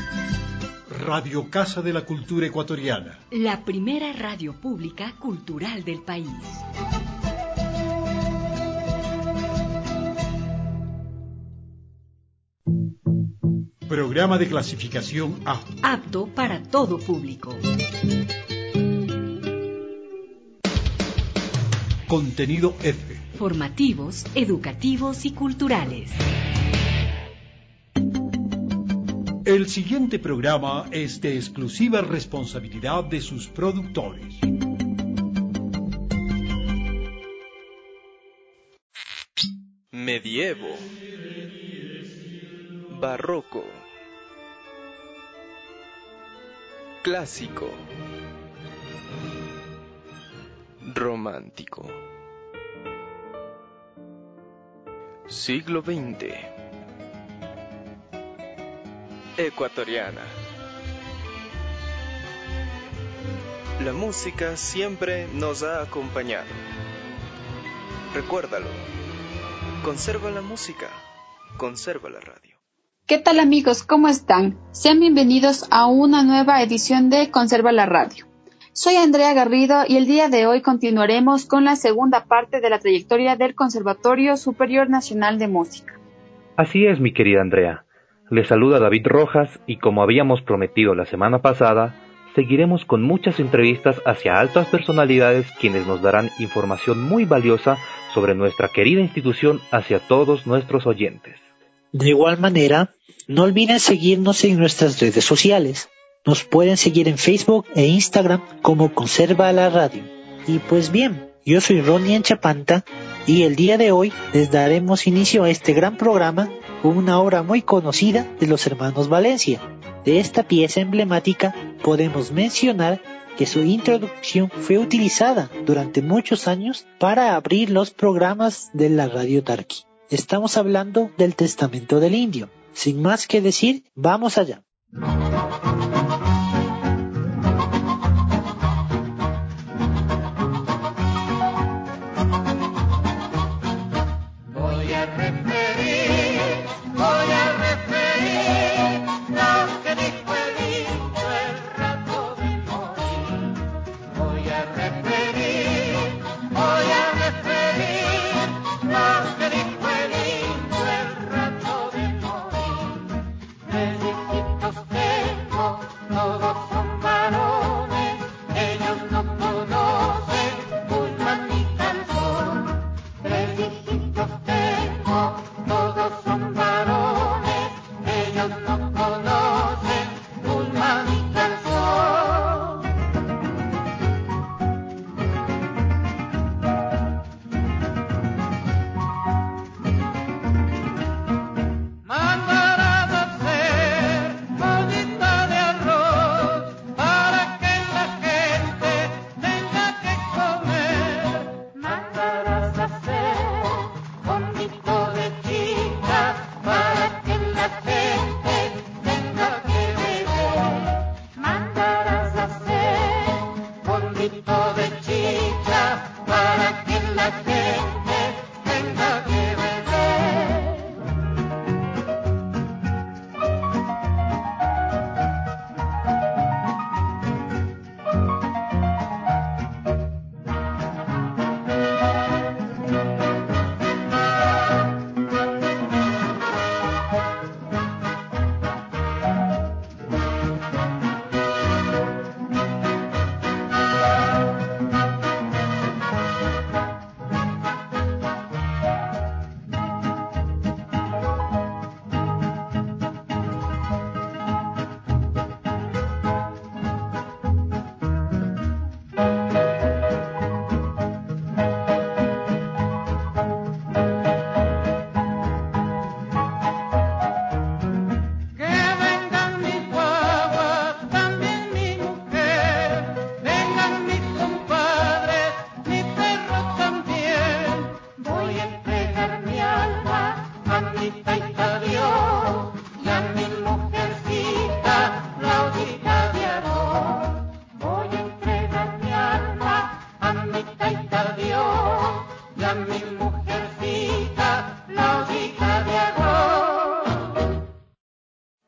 Radio Casa de la Cultura Ecuatoriana. La primera radio pública cultural del país. Programa de clasificación A. Apto para todo público. Contenido F. Formativos, educativos y culturales. El siguiente programa es de exclusiva responsabilidad de sus productores. Medievo, barroco, clásico, romántico, siglo XX, ecuatoriana. La música siempre nos ha acompañado. Recuérdalo. Conserva la música, conserva la radio. ¿Qué tal amigos? ¿Cómo están? Sean bienvenidos a una nueva edición de Conserva la Radio. Soy Andrea Garrido y el día de hoy continuaremos con la segunda parte de la trayectoria del Conservatorio Superior Nacional de Música. Así es, mi querida Andrea. Les saluda David Rojas y como habíamos prometido la semana pasada, seguiremos con muchas entrevistas hacia altas personalidades quienes nos darán información muy valiosa sobre nuestra querida institución hacia todos nuestros oyentes. De igual manera, no olviden seguirnos en nuestras redes sociales. Nos pueden seguir en Facebook e Instagram como Conserva la Radio. Y pues bien, yo soy Ronnie Enchapanta y el día de hoy les daremos inicio a este gran programa con una obra muy conocida de los hermanos Valencia. De esta pieza emblemática podemos mencionar que su introducción fue utilizada durante muchos años para abrir los programas de la Radio Tarqui. Estamos hablando del Testamento del Indio. Sin más que decir, vamos allá. Felicito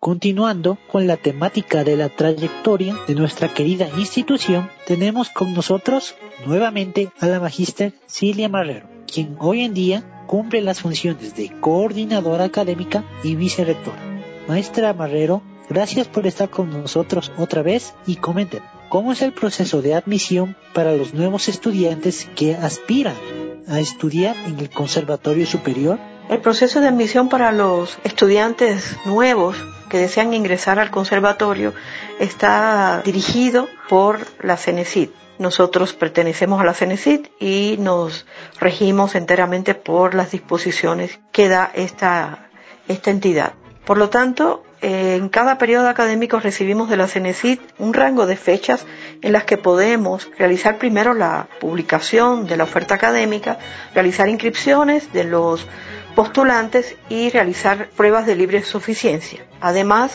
Continuando con la temática de la trayectoria de nuestra querida institución, tenemos con nosotros nuevamente a la magíster Cilia Marrero, quien hoy en día cumple las funciones de coordinadora académica y vicerrectora. Maestra Marrero, gracias por estar con nosotros otra vez y comenten, ¿cómo es el proceso de admisión para los nuevos estudiantes que aspiran a estudiar en el Conservatorio Superior? El proceso de admisión para los estudiantes nuevos que desean ingresar al conservatorio está dirigido por la CENESID. Nosotros pertenecemos a la CENESID y nos regimos enteramente por las disposiciones que da esta entidad. Por lo tanto, en cada periodo académico recibimos de la CENESID un rango de fechas en las que podemos realizar primero la publicación de la oferta académica, realizar inscripciones de los postulantes y realizar pruebas de libre suficiencia. Además,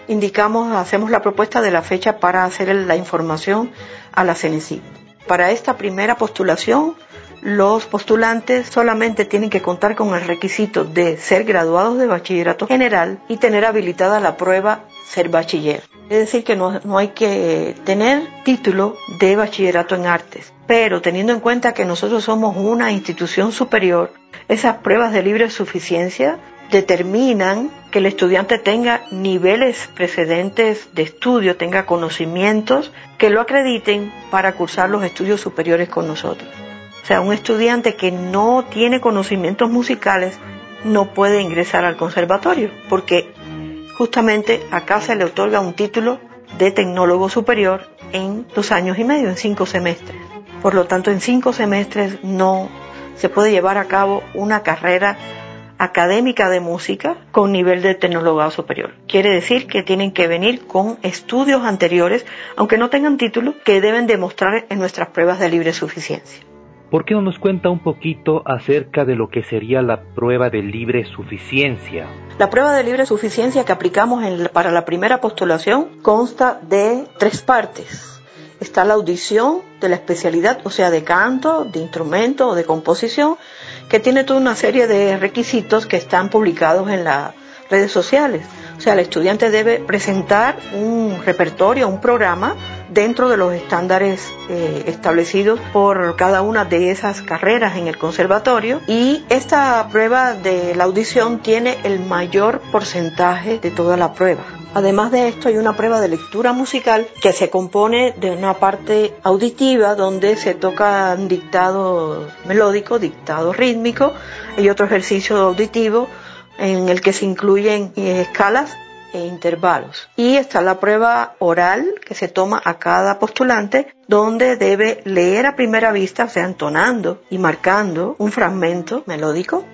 hacemos la propuesta de la fecha para hacer la información a la CENESID. Para esta primera postulación, los postulantes solamente tienen que contar con el requisito de ser graduados de bachillerato general y tener habilitada la prueba ser bachiller. Es decir, que no hay que tener título de bachillerato en artes. Pero teniendo en cuenta que nosotros somos una institución superior, esas pruebas de libre suficiencia determinan que el estudiante tenga niveles precedentes de estudio, tenga conocimientos que lo acrediten para cursar los estudios superiores con nosotros. O sea, un estudiante que no tiene conocimientos musicales no puede ingresar al conservatorio, porque justamente acá se le otorga un título de tecnólogo superior en 2 años y medio, en 5 semestres. Por lo tanto, en 5 semestres no se puede llevar a cabo una carrera académica de música con nivel de tecnologado superior. Quiere decir que tienen que venir con estudios anteriores, aunque no tengan título, que deben demostrar en nuestras pruebas de libre suficiencia. ¿Por qué no nos cuenta un poquito acerca de lo que sería la prueba de libre suficiencia? La prueba de libre suficiencia que aplicamos para la primera postulación consta de 3 partes. Está la audición de la especialidad, o sea, de canto, de instrumento o de composición, que tiene toda una serie de requisitos que están publicados en las redes sociales. O sea, el estudiante debe presentar un repertorio, un programa dentro de los estándares establecidos por cada una de esas carreras en el conservatorio, y esta prueba de la audición tiene el mayor porcentaje de toda la prueba. Además de esto, hay una prueba de lectura musical que se compone de una parte auditiva donde se tocan dictado melódico, dictado rítmico y otro ejercicio auditivo en el que se incluyen escalas e intervalos. Y está la prueba oral que se toma a cada postulante, donde debe leer a primera vista, o sea, entonando y marcando un fragmento melódico.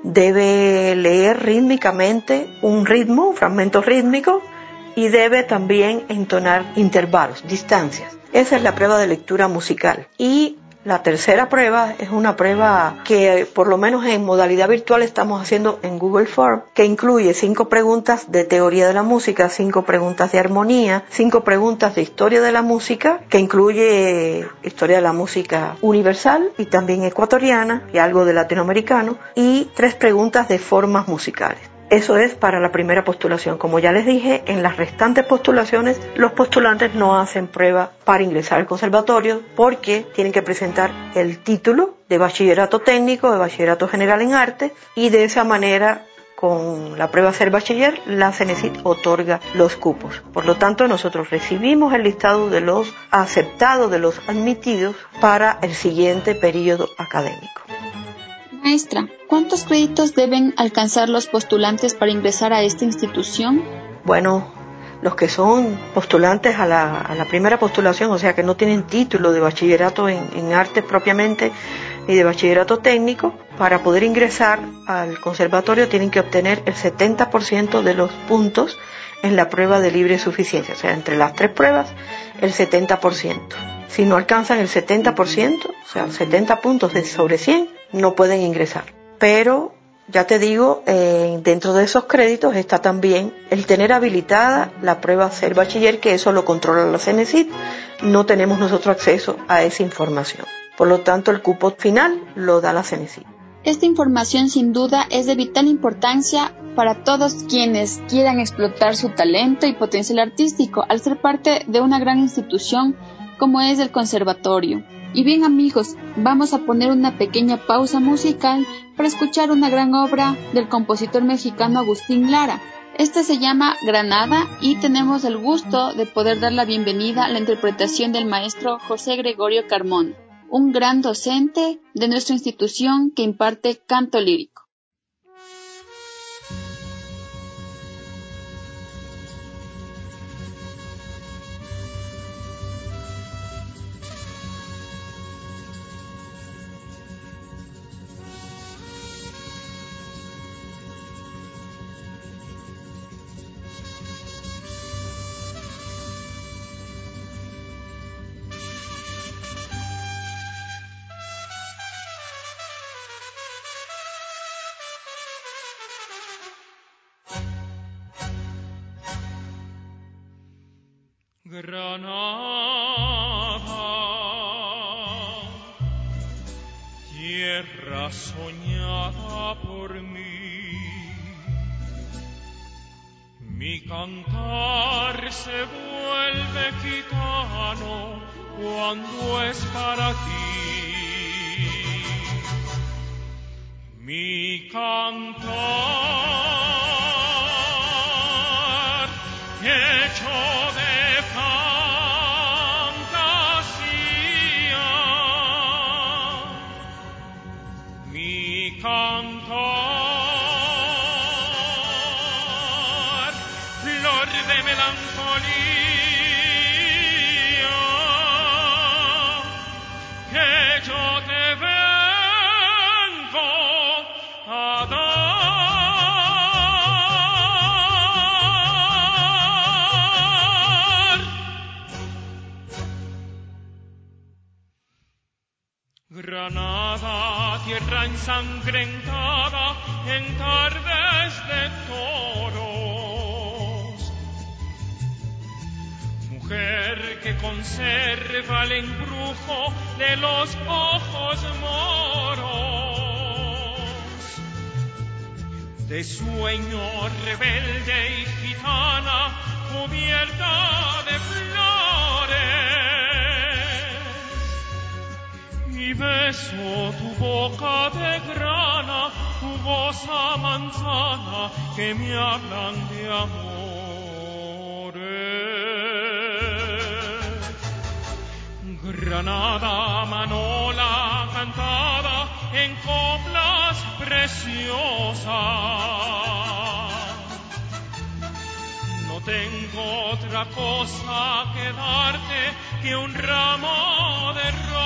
Debe leer rítmicamente un fragmento rítmico, y debe también entonar intervalos, distancias. Esa es la prueba de lectura musical. Y la tercera prueba es una prueba que, por lo menos en modalidad virtual, estamos haciendo en Google Form, que incluye 5 preguntas de teoría de la música, 5 preguntas de armonía, 5 preguntas de historia de la música, que incluye historia de la música universal y también ecuatoriana y algo de latinoamericano, y 3 preguntas de formas musicales. Eso es para la primera postulación. Como ya les dije, en las restantes postulaciones los postulantes no hacen prueba para ingresar al conservatorio, porque tienen que presentar el título de bachillerato técnico, de bachillerato general en arte, y de esa manera, con la prueba ser bachiller, la CENESID otorga los cupos. Por lo tanto, nosotros recibimos el listado de los aceptados, de los admitidos para el siguiente periodo académico. Maestra, ¿cuántos créditos deben alcanzar los postulantes para ingresar a esta institución? Bueno, los que son postulantes a la primera postulación, o sea que no tienen título de bachillerato en artes propiamente ni de bachillerato técnico, para poder ingresar al conservatorio tienen que obtener el 70% de los puntos en la prueba de libre suficiencia, o sea, entre las 3 pruebas, el 70%. Si no alcanzan el 70%, o sea, 70 puntos sobre 100, no pueden ingresar. Pero, ya te digo, dentro de esos créditos está también el tener habilitada la prueba ser bachiller, que eso lo controla la CENESID. No tenemos nosotros acceso a esa información. Por lo tanto, el cupo final lo da la CENESID. Esta información sin duda es de vital importancia para todos quienes quieran explotar su talento y potencial artístico al ser parte de una gran institución como es el conservatorio. Y bien amigos, vamos a poner una pequeña pausa musical para escuchar una gran obra del compositor mexicano Agustín Lara. Esta se llama Granada y tenemos el gusto de poder dar la bienvenida a la interpretación del maestro José Gregorio Carmona, un gran docente de nuestra institución que imparte canto lírico. Granada, tierra soñada por mí, mi cantar se vuelve gitano cuando es para ti. Mi cantar hecho de cantar, flor de melancolía, que yo te vengo a dar. Granada, tierra ensangrentada en tardes de toros, mujer que conserva el embrujo de los ojos moros, de sueño rebelde y gitana cubierta de flores, y beso tu boca de grana, jugosa manzana, que me hablan de amores. Granada, manola cantada en coplas preciosas, no tengo otra cosa que darte que un ramo de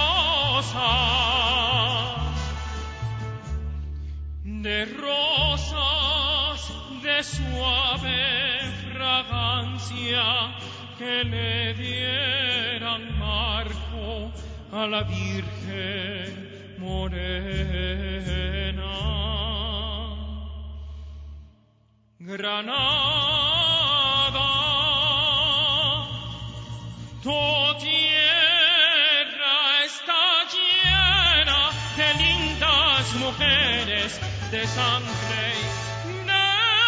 rosas de suave fragancia que le dieran marco a la Virgen morena. Granada, tu tierra está llena de lindas mujeres, de sangre y de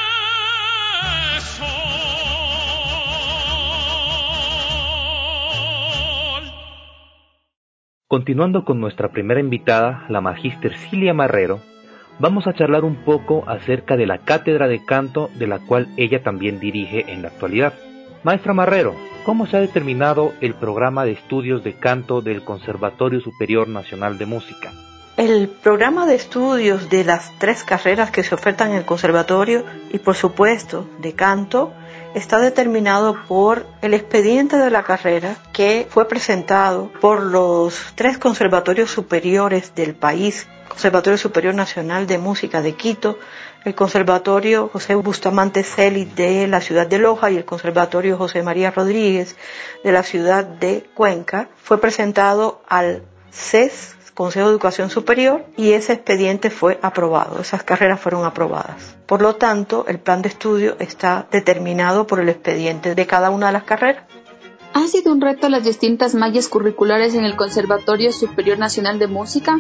sol. Continuando con nuestra primera invitada, la magíster Cilia Marrero, vamos a charlar un poco acerca de la cátedra de canto de la cual ella también dirige en la actualidad. Maestra Marrero, ¿cómo se ha determinado el programa de estudios de canto del Conservatorio Superior Nacional de Música? El programa de estudios de las 3 carreras que se ofertan en el conservatorio y por supuesto de canto está determinado por el expediente de la carrera que fue presentado por los 3 conservatorios superiores del país: Conservatorio Superior Nacional de Música de Quito, el Conservatorio José Bustamante Celi de la ciudad de Loja y el Conservatorio José María Rodríguez de la ciudad de Cuenca. Fue presentado al CES, Consejo de Educación Superior, y ese expediente fue aprobado, esas carreras fueron aprobadas. Por lo tanto, el plan de estudio está determinado por el expediente de cada una de las carreras. ¿Ha sido un reto las distintas mallas curriculares en el Conservatorio Superior Nacional de Música?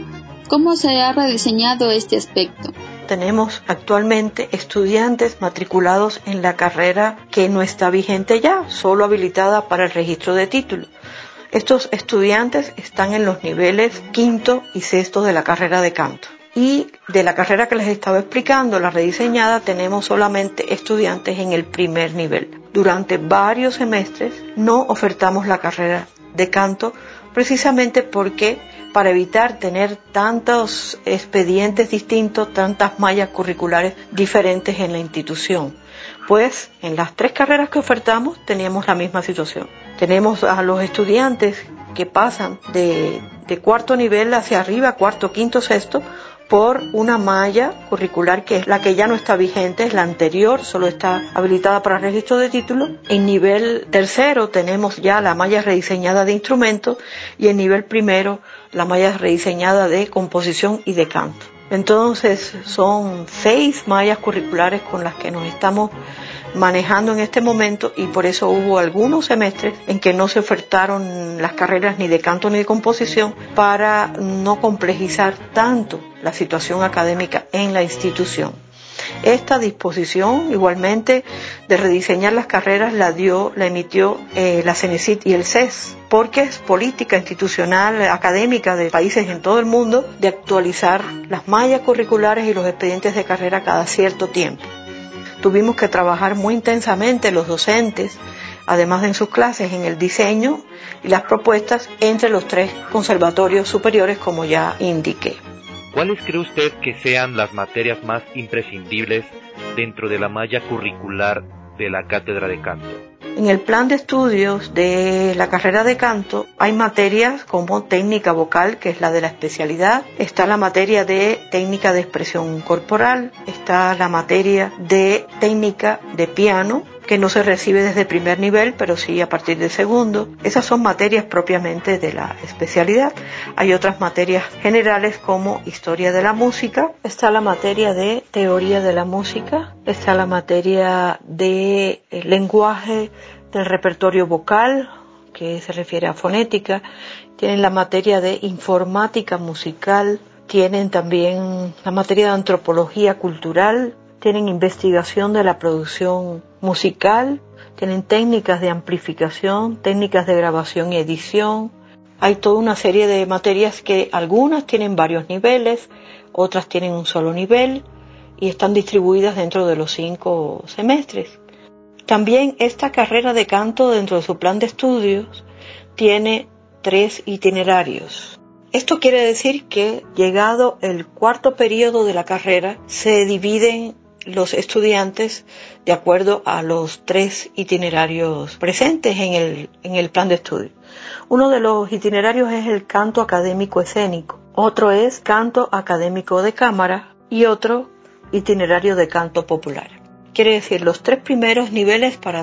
¿Cómo se ha rediseñado este aspecto? Tenemos actualmente estudiantes matriculados en la carrera que no está vigente ya, solo habilitada para el registro de título. Estos estudiantes están en los niveles quinto y sexto de la carrera de canto. Y de la carrera que les estaba explicando, la rediseñada, tenemos solamente estudiantes en el primer nivel. Durante varios semestres no ofertamos la carrera de canto, precisamente porque para evitar tener tantos expedientes distintos, tantas mallas curriculares diferentes en la institución. Pues en las 3 carreras que ofertamos teníamos la misma situación. Tenemos a los estudiantes que pasan de cuarto nivel hacia arriba, cuarto, quinto, sexto, por una malla curricular que es la que ya no está vigente, es la anterior, solo está habilitada para registro de título. En nivel tercero tenemos ya la malla rediseñada de instrumentos y en nivel primero la malla rediseñada de composición y de canto. Entonces son 6 mallas curriculares con las que nos estamos manejando en este momento, y por eso hubo algunos semestres en que no se ofertaron las carreras ni de canto ni de composición para no complejizar tanto la situación académica en la institución. Esta disposición igualmente de rediseñar las carreras la emitió la CENESID y el CES, porque es política institucional académica de países en todo el mundo de actualizar las mallas curriculares y los expedientes de carrera cada cierto tiempo. Tuvimos que trabajar muy intensamente los docentes, además de en sus clases, en el diseño y las propuestas entre los 3 conservatorios superiores, como ya indiqué. ¿Cuáles cree usted que sean las materias más imprescindibles dentro de la malla curricular de la cátedra de canto? En el plan de estudios de la carrera de canto hay materias como técnica vocal, que es la de la especialidad, está la materia de técnica de expresión corporal, está la materia de técnica de piano, que no se recibe desde primer nivel, pero sí a partir del segundo. Esas son materias propiamente de la especialidad. Hay otras materias generales como historia de la música, está la materia de teoría de la música, está la materia de lenguaje del repertorio vocal, que se refiere a fonética, tienen la materia de informática musical, tienen también la materia de antropología cultural, tienen investigación de la producción musical, tienen técnicas de amplificación, técnicas de grabación y edición. Hay toda una serie de materias que algunas tienen varios niveles, otras tienen un solo nivel y están distribuidas dentro de los 5 semestres. También esta carrera de canto, dentro de su plan de estudios, tiene 3 itinerarios. Esto quiere decir que, llegado el 4º periodo de la carrera, se dividen los estudiantes de acuerdo a los 3 itinerarios presentes en el plan de estudio. Uno de los itinerarios es el canto académico escénico, otro es canto académico de cámara y otro itinerario de canto popular. Quiere decir, los 3 primeros niveles para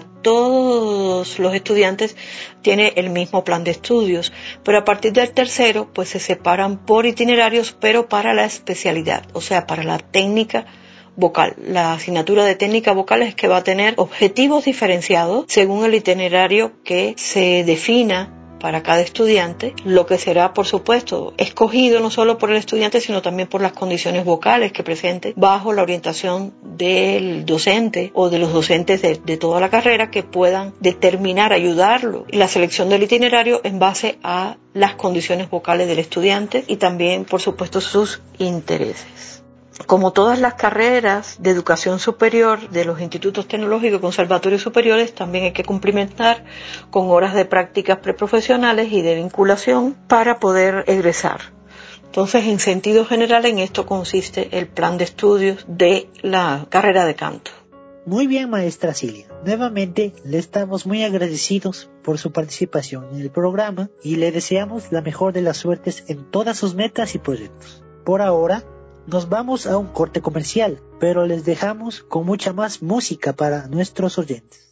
todos los estudiantes tiene el mismo plan de estudios, pero a partir del tercero pues se separan por itinerarios, pero para la especialidad, o sea, para la técnica vocal. La asignatura de técnica vocal es que va a tener objetivos diferenciados según el itinerario que se defina para cada estudiante, lo que será, por supuesto, escogido no solo por el estudiante, sino también por las condiciones vocales que presente, bajo la orientación del docente o de los docentes de toda la carrera, que puedan determinar, ayudarlo en la selección del itinerario en base a las condiciones vocales del estudiante y también, por supuesto, sus intereses. Como todas las carreras de educación superior de los institutos tecnológicos y conservatorios superiores, también hay que cumplimentar con horas de prácticas preprofesionales y de vinculación para poder egresar. Entonces, en sentido general, en esto consiste el plan de estudios de la carrera de canto. Muy bien, maestra Cilia. Nuevamente le estamos muy agradecidos por su participación en el programa y le deseamos la mejor de las suertes en todas sus metas y proyectos. Por ahora, nos vamos a un corte comercial, pero les dejamos con mucha más música para nuestros oyentes.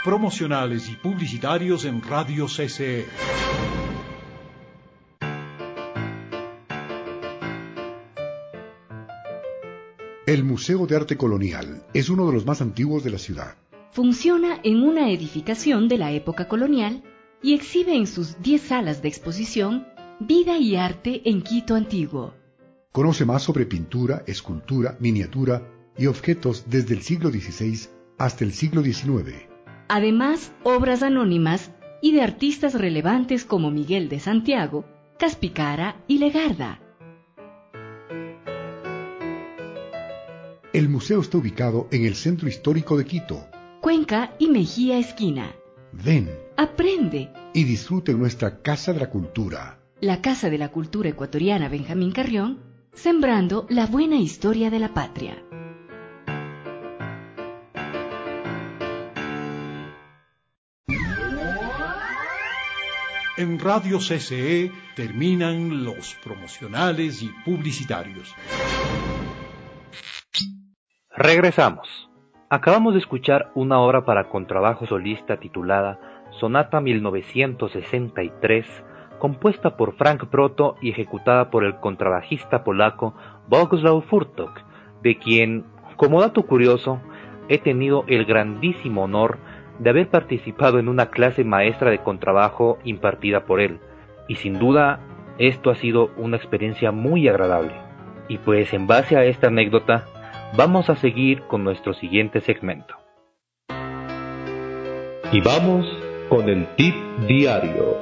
promocionales y publicitarios en Radio CCE. El Museo de Arte Colonial es uno de los más antiguos de la ciudad. Funciona en una edificación de la época colonial y exhibe en sus 10 salas de exposición vida y arte en Quito antiguo. Conoce más sobre pintura, escultura, miniatura y objetos desde el siglo XVI hasta el siglo XIX. Además, obras anónimas y de artistas relevantes como Miguel de Santiago, Caspicara y Legarda. El museo está ubicado en el centro histórico de Quito. Cuenca y Mejía esquina. Ven, aprende y disfrute nuestra Casa de la Cultura. La Casa de la Cultura Ecuatoriana Benjamín Carrión, sembrando la buena historia de la patria. En Radio CCE terminan los promocionales y publicitarios. Regresamos. Acabamos de escuchar una obra para contrabajo solista titulada Sonata 1963, compuesta por Frank Proto y ejecutada por el contrabajista polaco Bogusław Furtok, de quien, como dato curioso, he tenido el grandísimo honor de haber participado en una clase maestra de contrabajo impartida por él, y sin duda esto ha sido una experiencia muy agradable. Y pues en base a esta anécdota, vamos a seguir con nuestro siguiente segmento. Y vamos con el tip diario.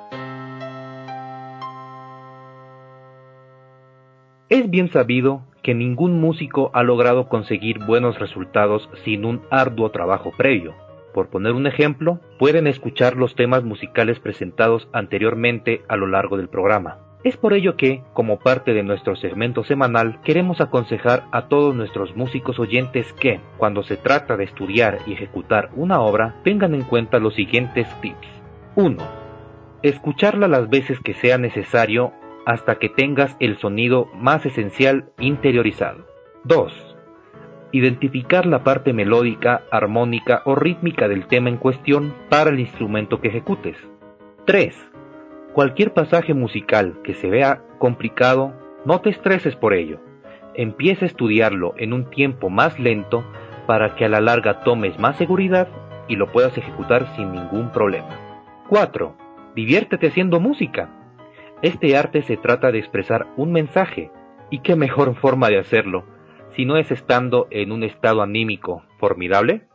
Es bien sabido que ningún músico ha logrado conseguir buenos resultados sin un arduo trabajo previo. Por poner un ejemplo, pueden escuchar los temas musicales presentados anteriormente a lo largo del programa. Es por ello que, como parte de nuestro segmento semanal, queremos aconsejar a todos nuestros músicos oyentes que, cuando se trata de estudiar y ejecutar una obra, tengan en cuenta los siguientes tips. 1. Escucharla las veces que sea necesario hasta que tengas el sonido más esencial interiorizado. 2. Identificar la parte melódica, armónica o rítmica del tema en cuestión para el instrumento que ejecutes. 3. Cualquier pasaje musical que se vea complicado, no te estreses por ello. Empieza a estudiarlo en un tiempo más lento para que a la larga tomes más seguridad y lo puedas ejecutar sin ningún problema. 4. Diviértete haciendo música. Este arte se trata de expresar un mensaje, y qué mejor forma de hacerlo, si no es estando en un estado anímico formidable.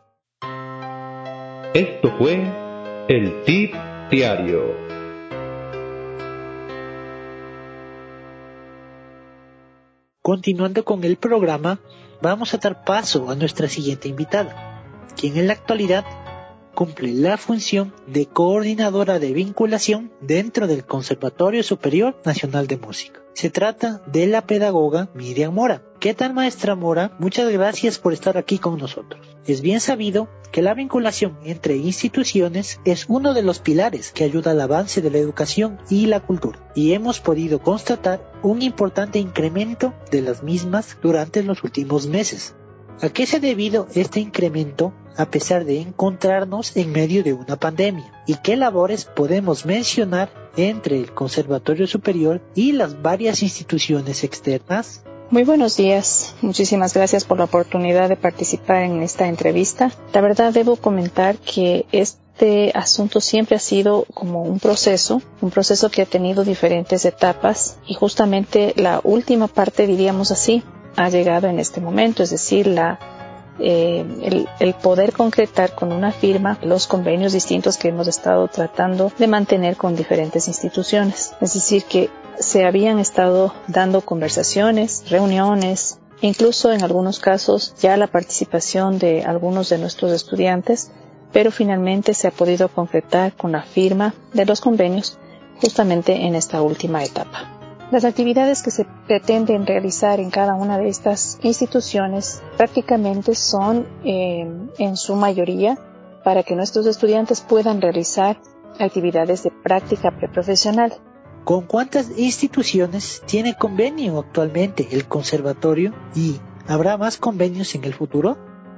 Esto fue el tip diario. Continuando con el programa, vamos a dar paso a nuestra siguiente invitada, quien en la actualidad cumple la función de coordinadora de vinculación dentro del Conservatorio Superior Nacional de Música. Se trata de la pedagoga Miriam Mora. ¿Qué tal, maestra Mora? Muchas gracias por estar aquí con nosotros. Es bien sabido que la vinculación entre instituciones es uno de los pilares que ayuda al avance de la educación y la cultura, y hemos podido constatar un importante incremento de las mismas durante los últimos meses. ¿A qué se ha debido este incremento a pesar de encontrarnos en medio de una pandemia? ¿Y qué labores podemos mencionar entre el Conservatorio Superior y las varias instituciones externas? Muy buenos días, muchísimas gracias por la oportunidad de participar en esta entrevista. La verdad debo comentar que este asunto siempre ha sido como un proceso que ha tenido diferentes etapas, y justamente la última parte, diríamos así, ha llegado en este momento, es decir, el poder concretar con una firma los convenios distintos que hemos estado tratando de mantener con diferentes instituciones. Es decir, que se habían estado dando conversaciones, reuniones, incluso en algunos casos ya la participación de algunos de nuestros estudiantes, pero finalmente se ha podido concretar con la firma de los convenios justamente en esta última etapa. Las actividades que se pretenden realizar en cada una de estas instituciones prácticamente son, en su mayoría, para que nuestros estudiantes puedan realizar actividades de práctica preprofesional. ¿Con cuántas instituciones tiene convenio actualmente el conservatorio y habrá más convenios en el futuro?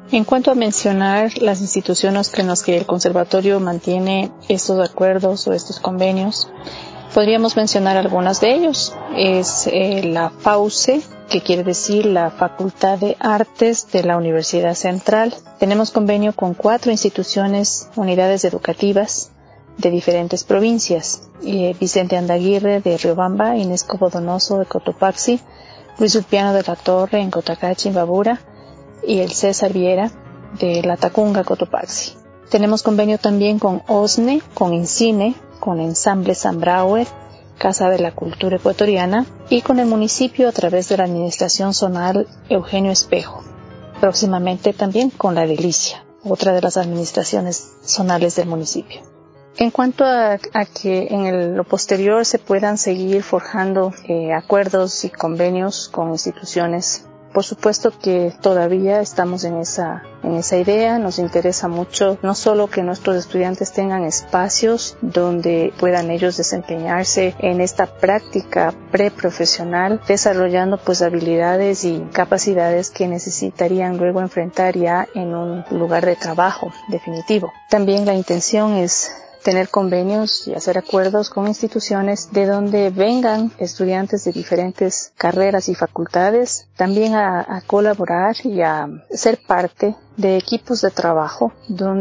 En cuanto a mencionar las instituciones con las que el conservatorio mantiene estos acuerdos o estos convenios, podríamos mencionar algunas de ellos. Es la FAUCE, que quiere decir la Facultad de Artes de la Universidad Central. Tenemos convenio con 4 instituciones, unidades educativas de diferentes provincias. Vicente Andaguirre de Riobamba, Inés Cobo Donoso de Cotopaxi, Luis Ulpiano de la Torre en Cotacachi, Imbabura, y el César Viera de La Tacunga, Cotopaxi. Tenemos convenio también con OSNE, con INCINE, con Ensamble Sambrauer, Casa de la Cultura Ecuatoriana, y con el municipio a través de la Administración Zonal Eugenio Espejo. Próximamente también con La Delicia, otra de las administraciones zonales del municipio. En cuanto a que en lo posterior se puedan seguir forjando acuerdos y convenios con instituciones, por supuesto que todavía estamos en esa idea. Nos interesa mucho no solo que nuestros estudiantes tengan espacios donde puedan ellos desempeñarse en esta práctica preprofesional, desarrollando pues habilidades y capacidades que necesitarían luego enfrentar ya en un lugar de trabajo definitivo. También la intención es tener convenios y hacer acuerdos con instituciones de donde vengan estudiantes de diferentes carreras y facultades, también a colaborar y a ser parte de equipos de trabajo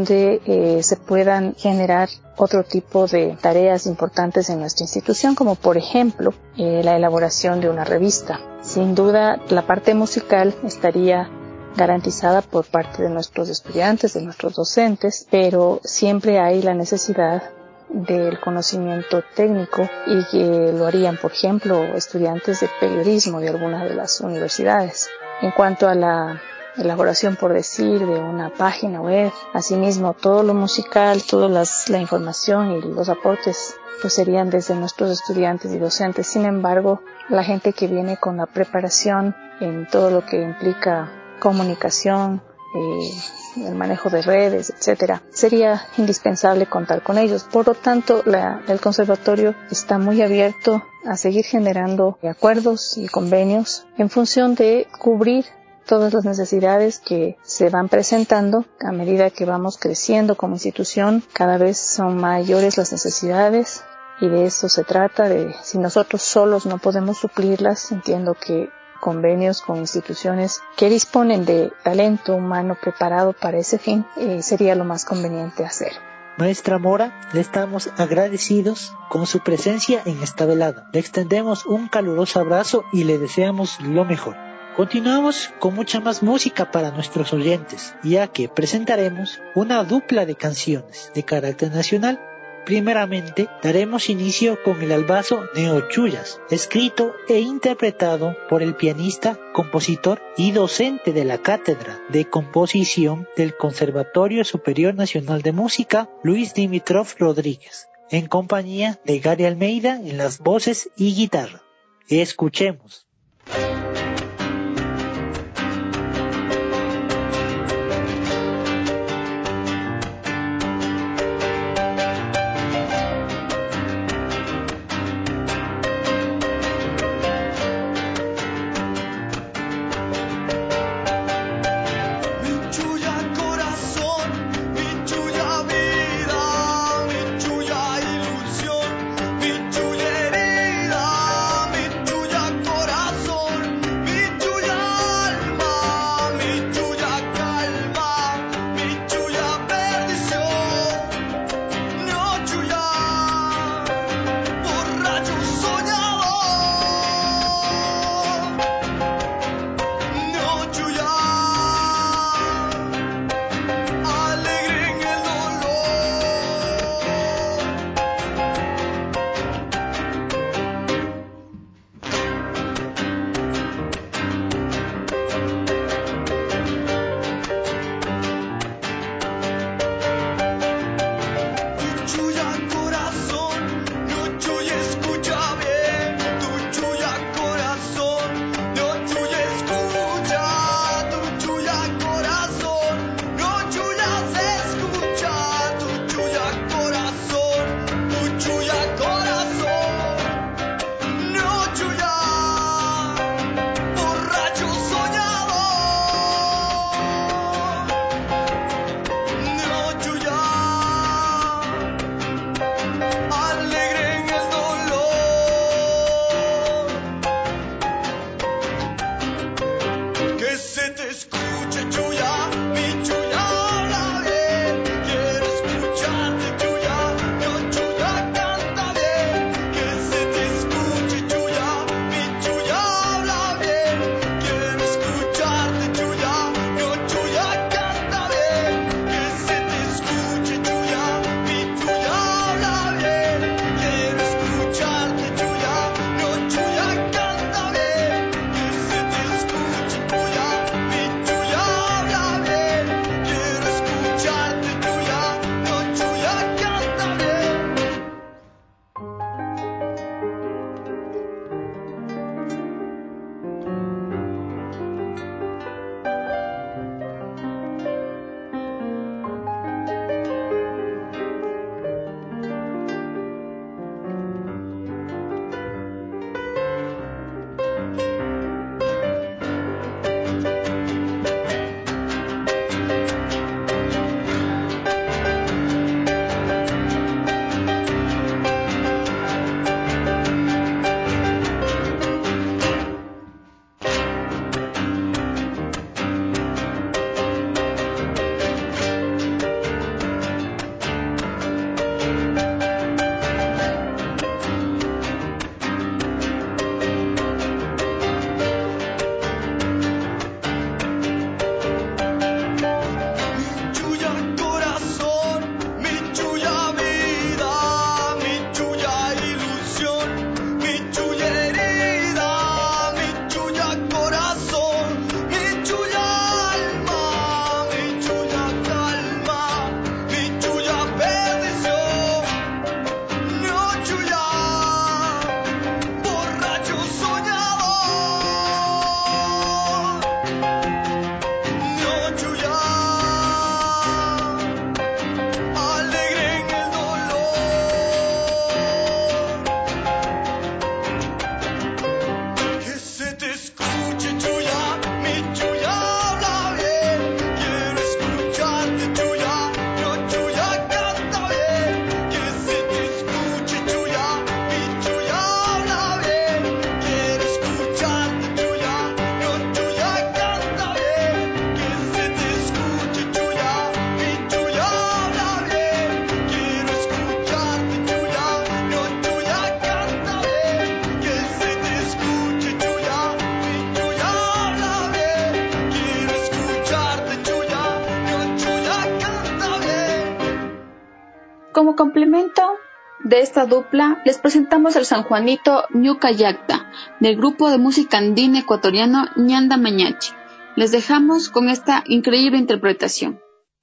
donde se puedan generar otro tipo de tareas importantes en nuestra institución, como por ejemplo la elaboración de una revista. Sin duda, la parte musical estaría garantizada por parte de nuestros estudiantes, de nuestros docentes, pero siempre hay la necesidad del conocimiento técnico y que lo harían, por ejemplo, estudiantes de periodismo de algunas de las universidades. En cuanto a la elaboración, por decir, de una página web, asimismo todo lo musical, toda la información y los aportes pues serían desde nuestros estudiantes y docentes. Sin embargo, la gente que viene con la preparación en todo lo que implica comunicación, el manejo de redes, etcétera, sería indispensable contar con ellos. Por lo tanto, el conservatorio está muy abierto a seguir generando acuerdos y convenios en función de cubrir todas las necesidades que se van presentando a medida que vamos creciendo como institución. Cada vez son mayores las necesidades y de eso se trata. Si nosotros solos no podemos suplirlas, entiendo que convenios con instituciones que disponen de talento humano preparado para ese fin sería lo más conveniente hacer. Maestra Mora, le estamos agradecidos con su presencia en esta velada. Le extendemos un caluroso abrazo y le deseamos lo mejor. Continuamos con mucha más música para nuestros oyentes, ya que presentaremos una dupla de canciones de carácter nacional. Primeramente, daremos inicio con el albazo Neochullas, escrito e interpretado por el pianista, compositor y docente de la Cátedra de Composición del Conservatorio Superior Nacional de Música, Luis Dimitrov Rodríguez, en compañía de Gary Almeida en las voces y guitarra. Escuchemos. Corazón Como complemento de esta dupla, les presentamos el sanjuanito Ñuka Yacta, del grupo de música andina ecuatoriano Ñanda Mañachi. Les dejamos con esta increíble interpretación.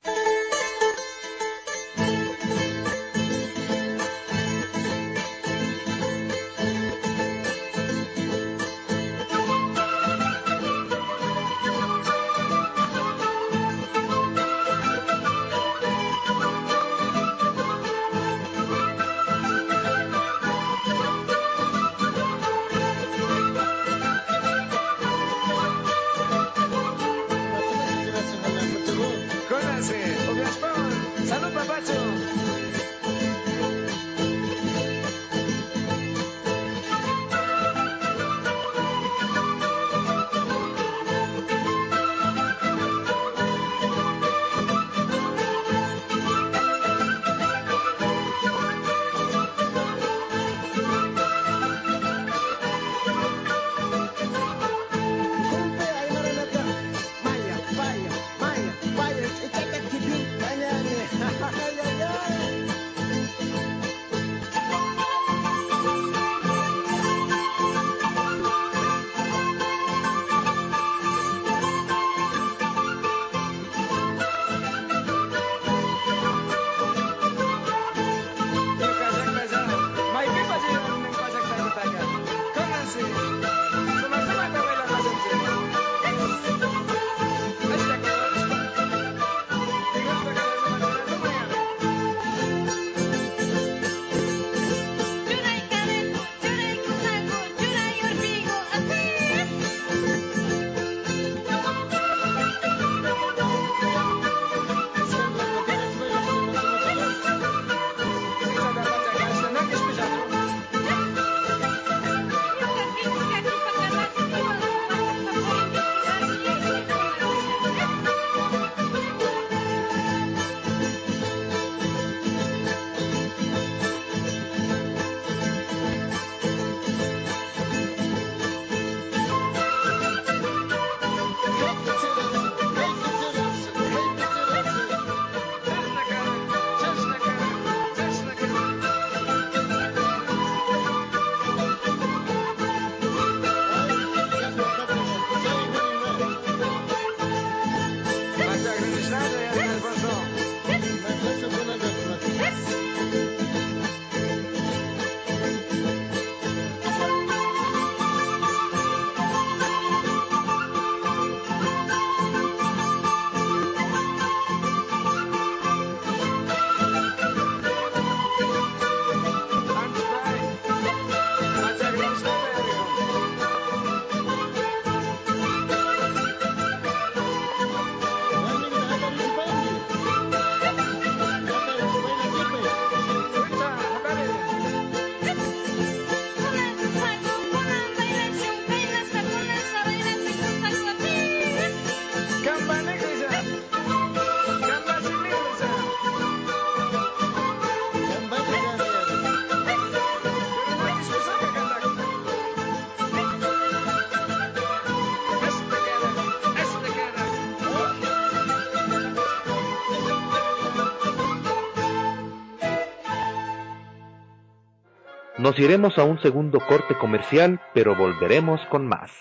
Nos iremos a un segundo corte comercial, pero volveremos con más.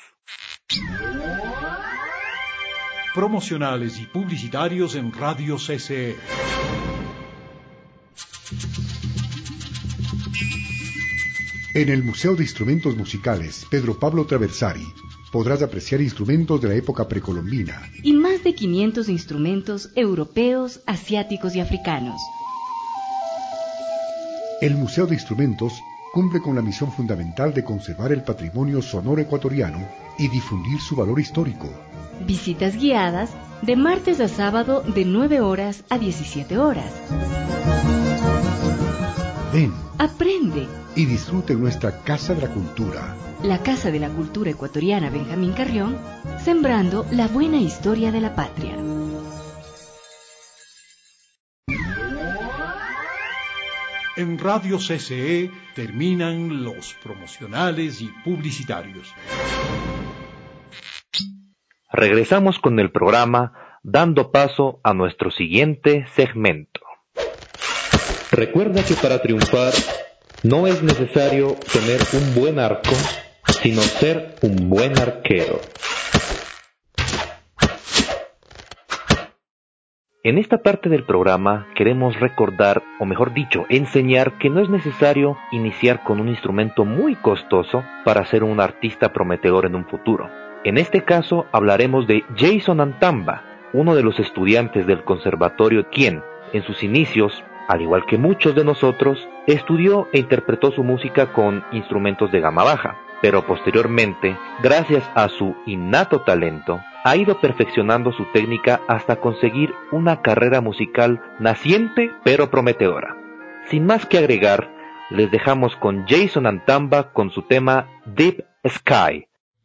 Promocionales y publicitarios en Radio CCE. En el Museo de Instrumentos Musicales Pedro Pablo Traversari podrás apreciar instrumentos de la época precolombina y más de 500 instrumentos europeos, asiáticos y africanos. El Museo de Instrumentos cumple con la misión fundamental de conservar el patrimonio sonoro ecuatoriano y difundir su valor histórico. Visitas guiadas de martes a sábado de 9 horas a 17 horas. Ven, aprende y disfrute nuestra Casa de la Cultura. La Casa de la Cultura Ecuatoriana Benjamín Carrión, sembrando la buena historia de la patria. En Radio CCE terminan los promocionales y publicitarios. Regresamos con el programa, dando paso a nuestro siguiente segmento. Recuerda que para triunfar no es necesario tener un buen arco, sino ser un buen arquero. En esta parte del programa queremos recordar, o mejor dicho, enseñar que no es necesario iniciar con un instrumento muy costoso para ser un artista prometedor en un futuro. En este caso hablaremos de Jason Antamba, uno de los estudiantes del conservatorio quien, en sus inicios, al igual que muchos de nosotros, estudió e interpretó su música con instrumentos de gama baja, pero posteriormente, gracias a su innato talento, ha ido perfeccionando su técnica hasta conseguir una carrera musical naciente pero prometedora. Sin más que agregar, les dejamos con Jason Antamba con su tema Deep Sky.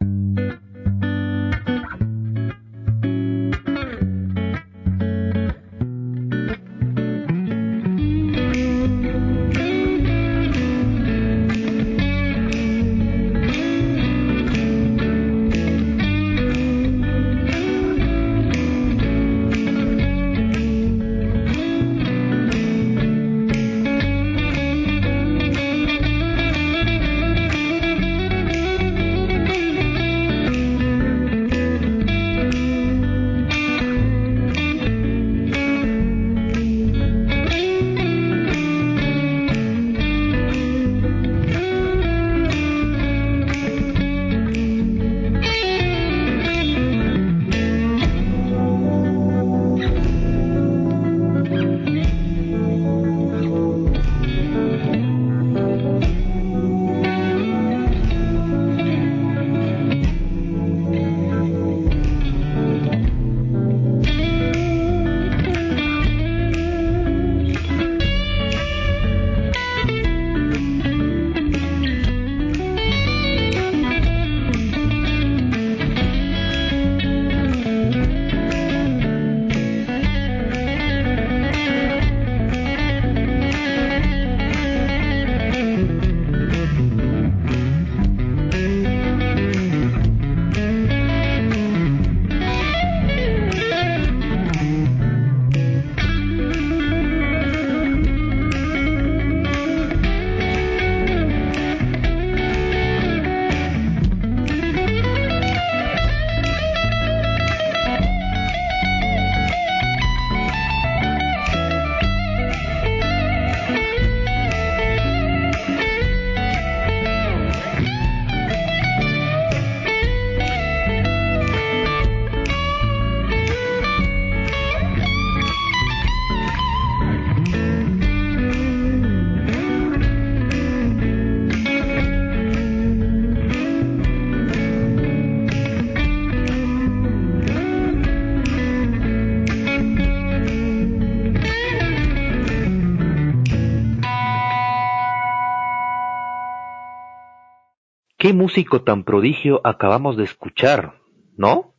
¡Qué músico tan prodigio acabamos de escuchar!, ¿no?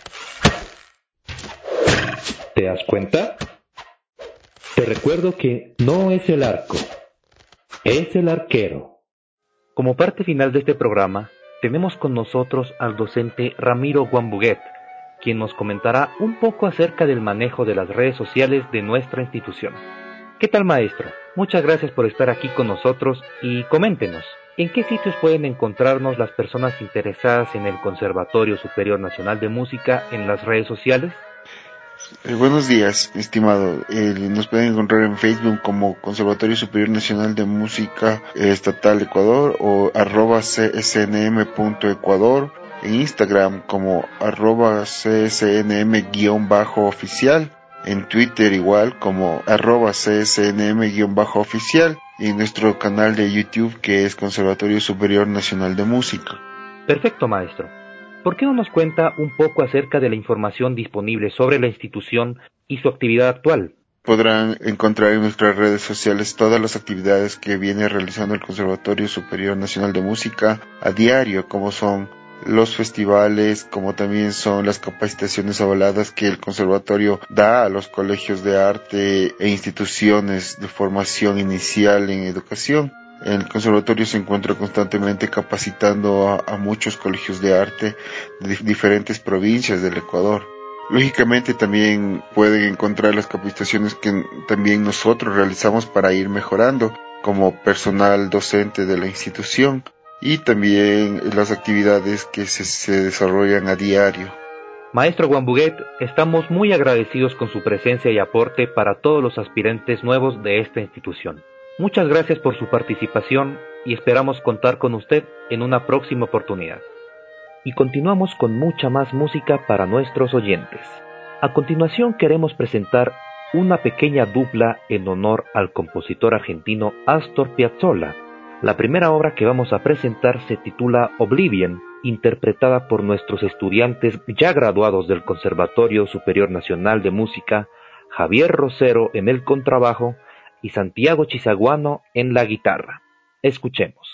¿Te das cuenta? Te recuerdo que no es el arco, es el arquero. Como parte final de este programa, tenemos con nosotros al docente Ramiro Guambuguet, quien nos comentará un poco acerca del manejo de las redes sociales de nuestra institución. ¿Qué tal, maestro? Muchas gracias por estar aquí con nosotros y coméntenos, ¿en qué sitios pueden encontrarnos las personas interesadas en el Conservatorio Superior Nacional de Música en las redes sociales? Buenos días, estimado. Nos pueden encontrar en Facebook como Conservatorio Superior Nacional de Música Estatal Ecuador o @csnm.ecuador, en Instagram como @csnm_oficial, en Twitter igual como @csnm_oficial y en nuestro canal de YouTube, que es Conservatorio Superior Nacional de Música. Perfecto, maestro. ¿Por qué no nos cuenta un poco acerca de la información disponible sobre la institución y su actividad actual? Podrán encontrar en nuestras redes sociales todas las actividades que viene realizando el Conservatorio Superior Nacional de Música a diario, como son los festivales, como también son las capacitaciones avaladas que el conservatorio da a los colegios de arte e instituciones de formación inicial en educación. El conservatorio se encuentra constantemente capacitando a muchos colegios de arte de diferentes provincias del Ecuador. Lógicamente también pueden encontrar las capacitaciones que también nosotros realizamos para ir mejorando como personal docente de la institución, y también las actividades que se desarrollan a diario. Maestro Guambuguet, estamos muy agradecidos con su presencia y aporte para todos los aspirantes nuevos de esta institución. Muchas gracias por su participación y esperamos contar con usted en una próxima oportunidad. Y continuamos con mucha más música para nuestros oyentes. A continuación queremos presentar una pequeña dupla en honor al compositor argentino Astor Piazzolla. La primera obra que vamos a presentar se titula Oblivion, interpretada por nuestros estudiantes ya graduados del Conservatorio Superior Nacional de Música, Javier Rosero en el contrabajo y Santiago Chisaguano en la guitarra. Escuchemos.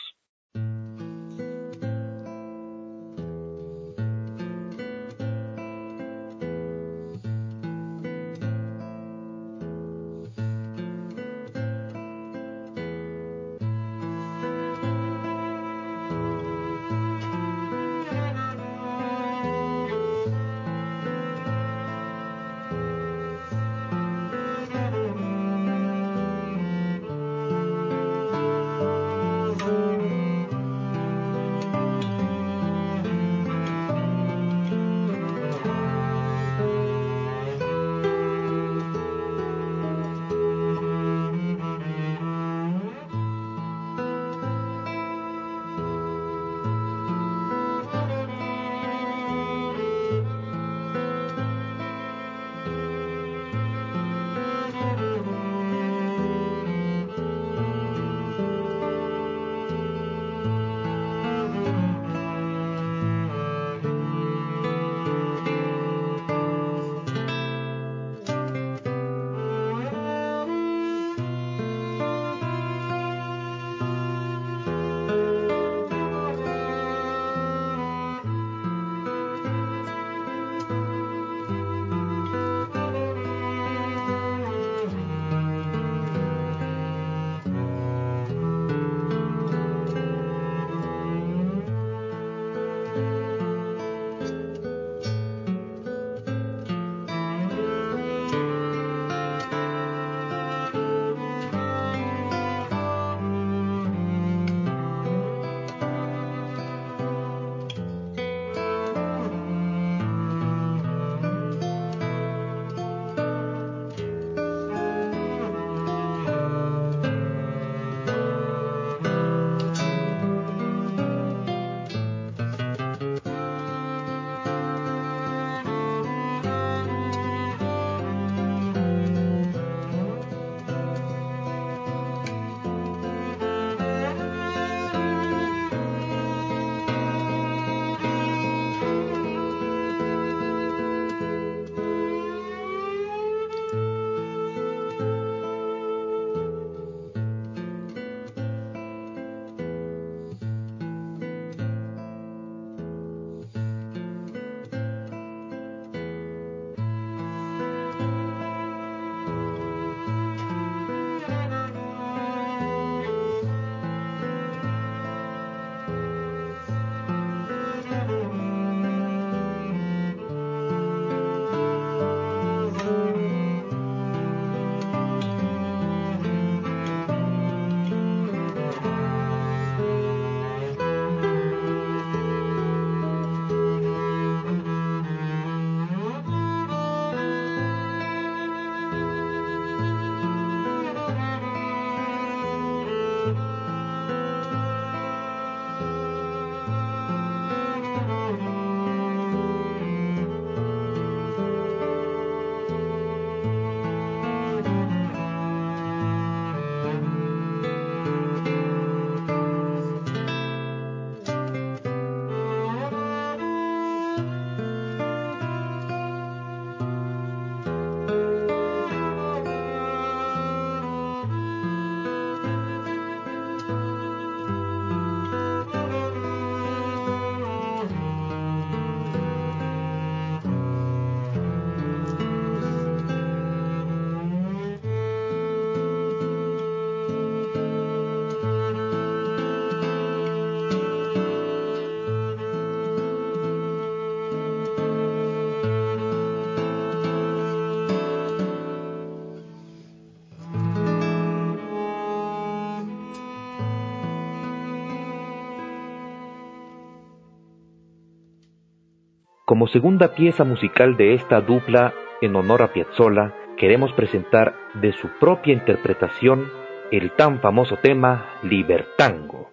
como segunda pieza musical de esta dupla en honor a Piazzolla, queremos presentar de su propia interpretación el tan famoso tema Libertango.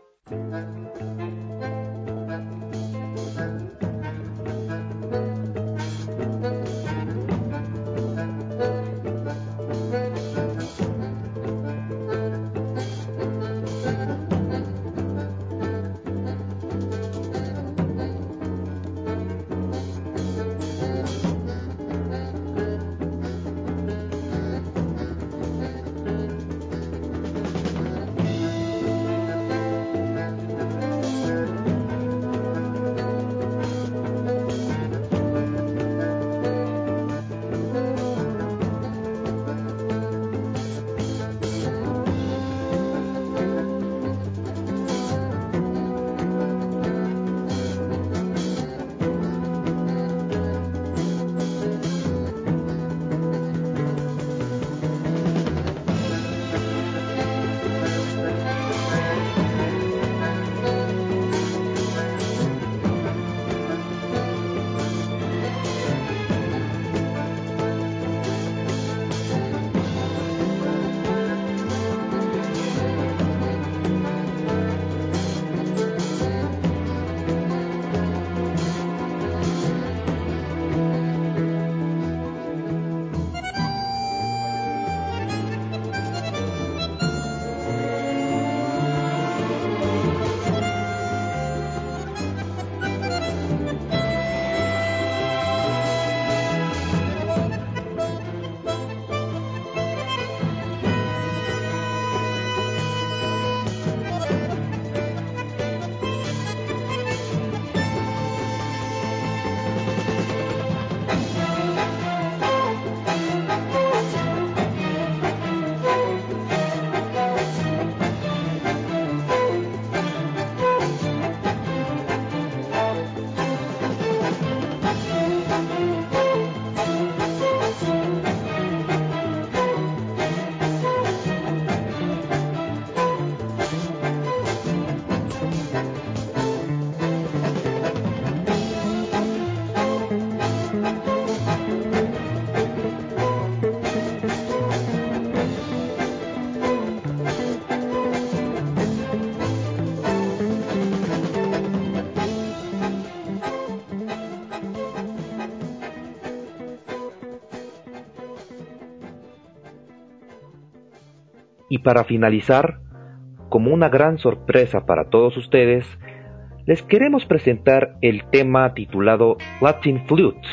Y para finalizar, como una gran sorpresa para todos ustedes, les queremos presentar el tema titulado Latin Flute,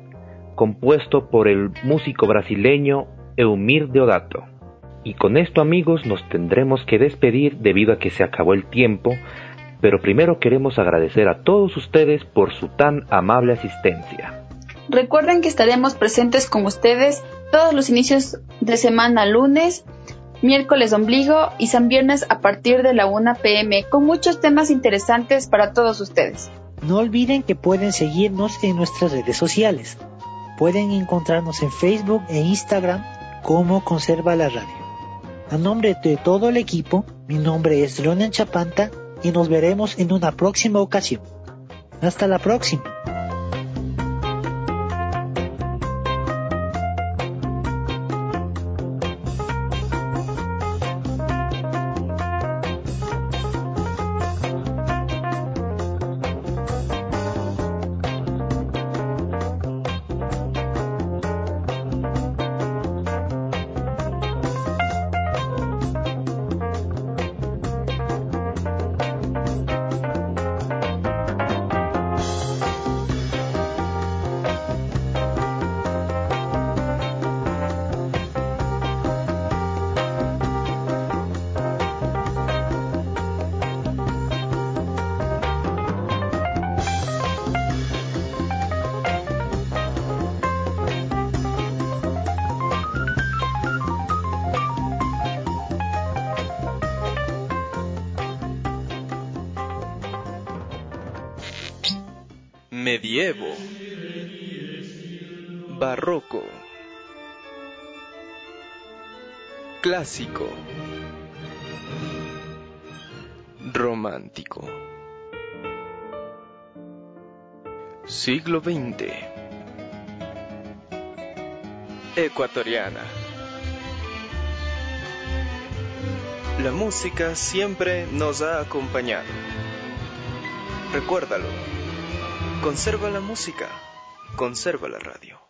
compuesto por el músico brasileño Eumir Deodato. Y con esto, amigos, nos tendremos que despedir debido a que se acabó el tiempo, pero primero queremos agradecer a todos ustedes por su tan amable asistencia. Recuerden que estaremos presentes con ustedes todos los inicios de semana lunes, miércoles ombligo y San Viernes a partir de la 1 p.m. con muchos temas interesantes para todos ustedes. No olviden que pueden seguirnos en nuestras redes sociales. Pueden encontrarnos en Facebook e Instagram como Conserva la Radio. A nombre de todo el equipo, mi nombre es Ronian Chapanta y nos veremos en una próxima ocasión. Hasta la próxima. Medievo, barroco, clásico, romántico. Siglo XX. Ecuatoriana. La música siempre nos ha acompañado. Recuérdalo. Conserva la música. Conserva la radio.